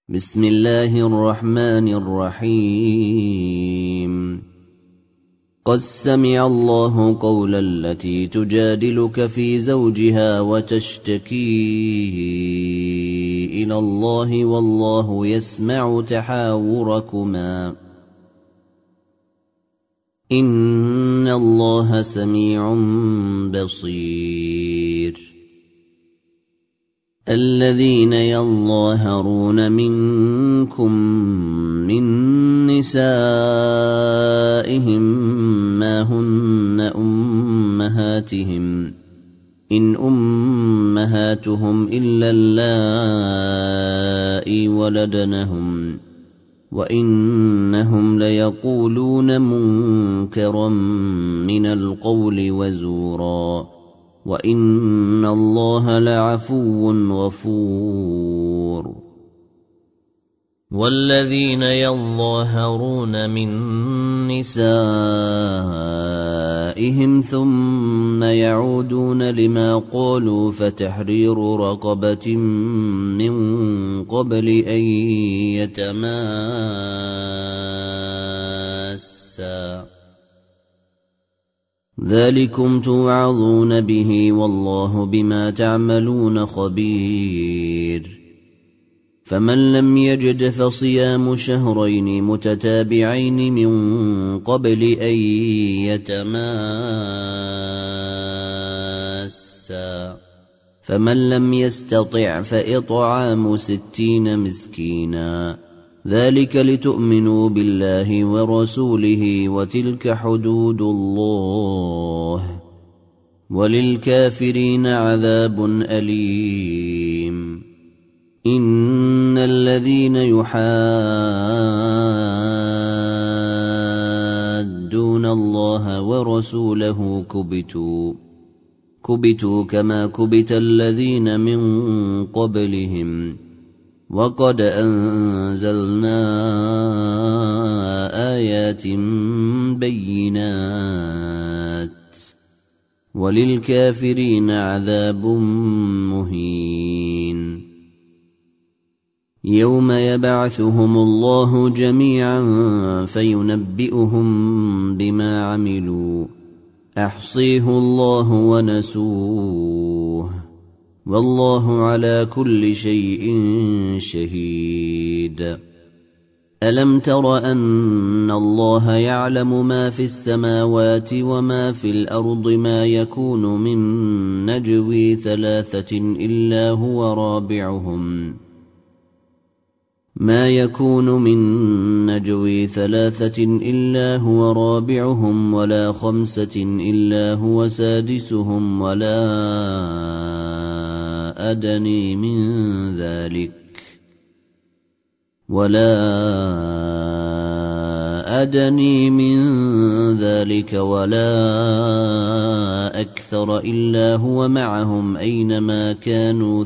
بسم الله الرحمن الرحيم قد سمع الله قول التي تجادلك في زوجها وتشتكي إلى الله والله يسمع تحاوركما إن الله سميع بصير الذين يظاهرون منكم من نسائهم ما هن أمهاتهم إن أمهاتهم إلا اللائي ولدنهم وإنهم ليقولون منكرا من القول وزورا وإن الله لعفو غفور والذين يظاهرون من نسائهم ثم يعودون لما قالوا فتحرير رقبة من قبل أن يتماسا ذلكم توعظون به والله بما تعملون خبير فمن لم يجد فصيام شهرين متتابعين من قبل أن يتماسا فمن لم يستطع فإطعام 60 مسكينا ذلك لتؤمنوا بالله ورسوله وتلك حدود الله وللكافرين عذاب أليم إن الذين يحادون الله ورسوله كبتوا كما كبت الذين من قبلهم وقد أنزلنا آيات بينات وللكافرين عذاب مهين يوم يبعثهم الله جميعا فينبئهم بما عملوا أحصيه الله ونسوه والله على كل شيء شهيد ألم تر أن الله يعلم ما في السماوات وما في الأرض ما يكون من نجوى ثلاثة إلا هو رابعهم ولا 5 إلا هو سادسهم ولا أدنى من ذلك ولا أكثر إلا هو معهم أينما كانوا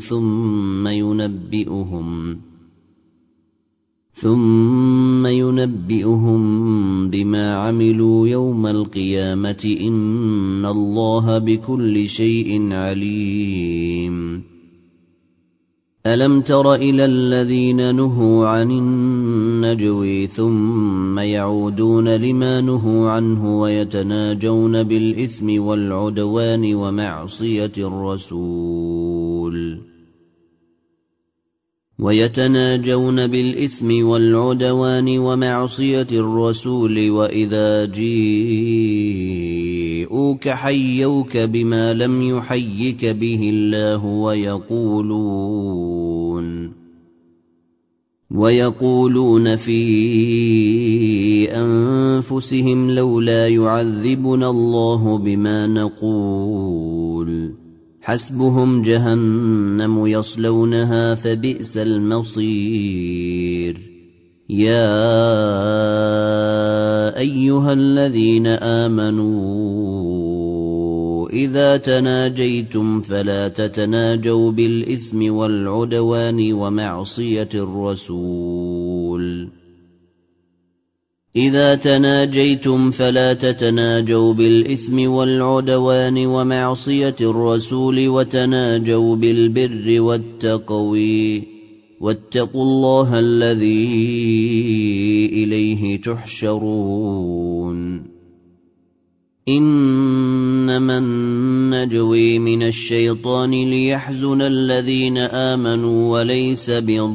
ثم ينبئهم بما عملوا يوم القيامة إن الله بكل شيء عليم ألم تر إلى الذين نهوا عن النجوى ثم يعودون لما نهوا عنه ويتناجون بالإثم والعدوان ومعصية الرسول وإذا جيءوك حيوك بما لم يحيك به الله ويقولون في أنفسهم لولا يعذبنا الله بما نقول حسبهم جهنم يصلونها فبئس المصير يا أيها الذين آمنوا إذا تناجيتم فلا تتناجوا بالإثم والعدوان ومعصية الرسول إذا تناجيتم فلا تتناجوا بالإثم والعدوان ومعصية الرسول وتناجوا بالبر والتقوى واتقوا الله الذي إليه تحشرون إنما النجوي من الشيطان ليحزن الذين آمنوا وليس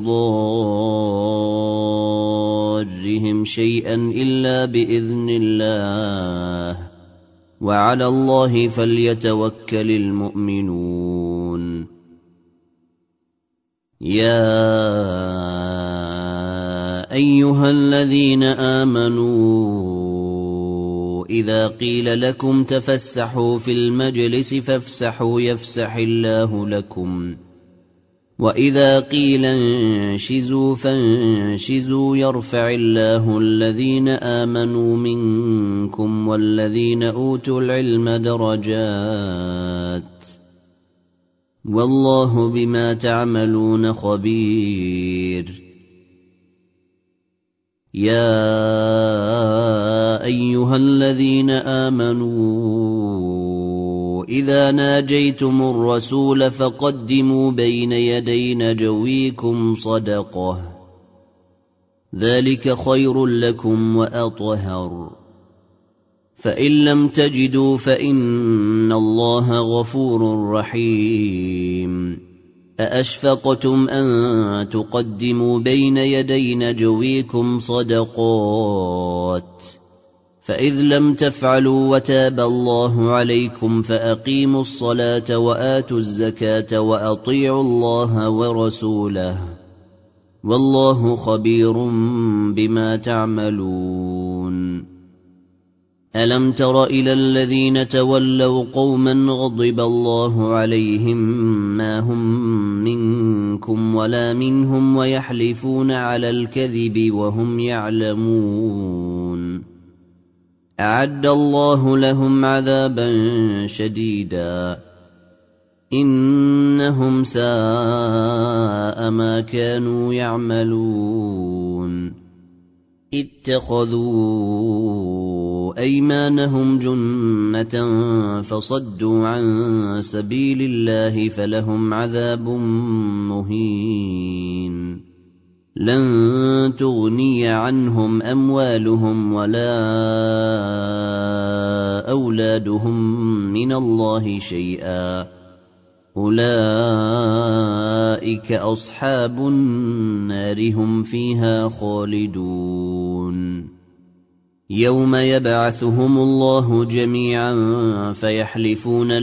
بضارهم شيئا إلا بإذن الله وعلى الله فليتوكل المؤمنون يا أيها الذين آمنوا إذا قيل لكم تفسحوا في المجلس فافسحوا يفسح الله لكم وإذا قيل انشزوا فانشزوا يرفع الله الذين آمنوا منكم والذين أوتوا العلم درجات والله بما تعملون خبير يا أيها الذين آمنوا إذا ناجيتم الرسول فقدموا بين يدي نجويكم صدقة ذلك خير لكم وأطهر فإن لم تجدوا فإن الله غفور رحيم أأشفقتم أن تقدموا بين يدي نجويكم صدقات فإذ لم تفعلوا وتاب الله عليكم فأقيموا الصلاة وآتوا الزكاة وأطيعوا الله ورسوله والله خبير بما تعملون ألم تر إلى الذين تولوا قوما غضب الله عليهم ما هم منكم ولا منهم ويحلفون على الكذب وهم يعلمون أعد الله لهم عذابا شديدا إنهم ساء ما كانوا يعملون اتخذوا أيمانهم جنة فصدوا عن سبيل الله فلهم عذاب مهين لن تغني عنهم أموالهم ولا أولادهم من الله شيئا أولئك أصحاب النار هم فيها خالدون يوم يبعثهم الله جميعا فيحلفون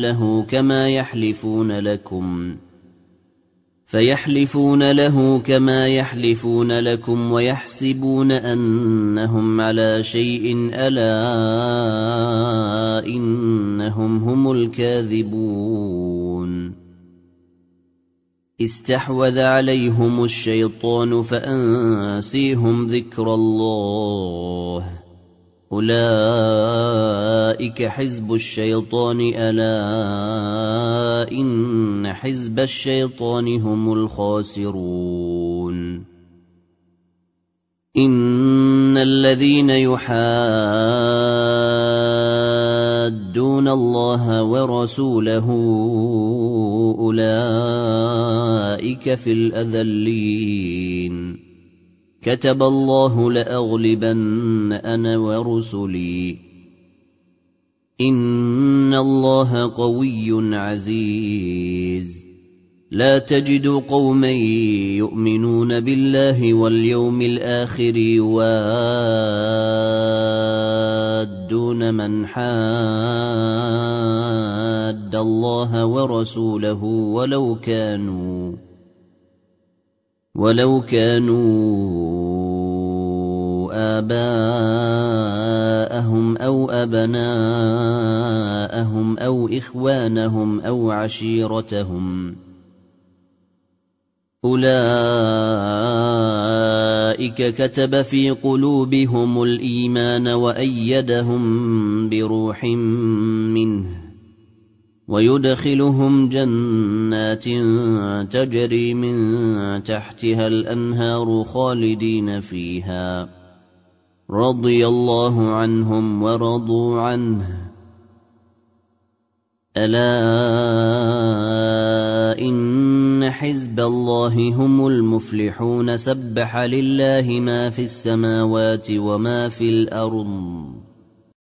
له كما يحلفون لكم ويحسبون أنهم على شيء ألا إنهم هم الكاذبون استحوذ عليهم الشيطان فأنسيهم ذكر الله أولئك حزب الشيطان ألا إن حزب الشيطان هم الخاسرون إن الذين يحادون الله ورسوله أولئك في الأذلين كتب الله لأغلبن أنا ورسلي إن الله قوي عزيز لا تجد قوما يؤمنون بالله واليوم الآخر يوادون من حاد الله ورسوله ولو كانوا آباءهم أو أبناءهم أو إخوانهم أو عشيرتهم أولئك كتب في قلوبهم الإيمان وأيدهم بروح منه ويدخلهم جنات تجري من تحتها الأنهار خالدين فيها رضي الله عنهم ورضوا عنه ألا إن حزب الله هم المفلحون سبح لله ما في السماوات وما في الأرض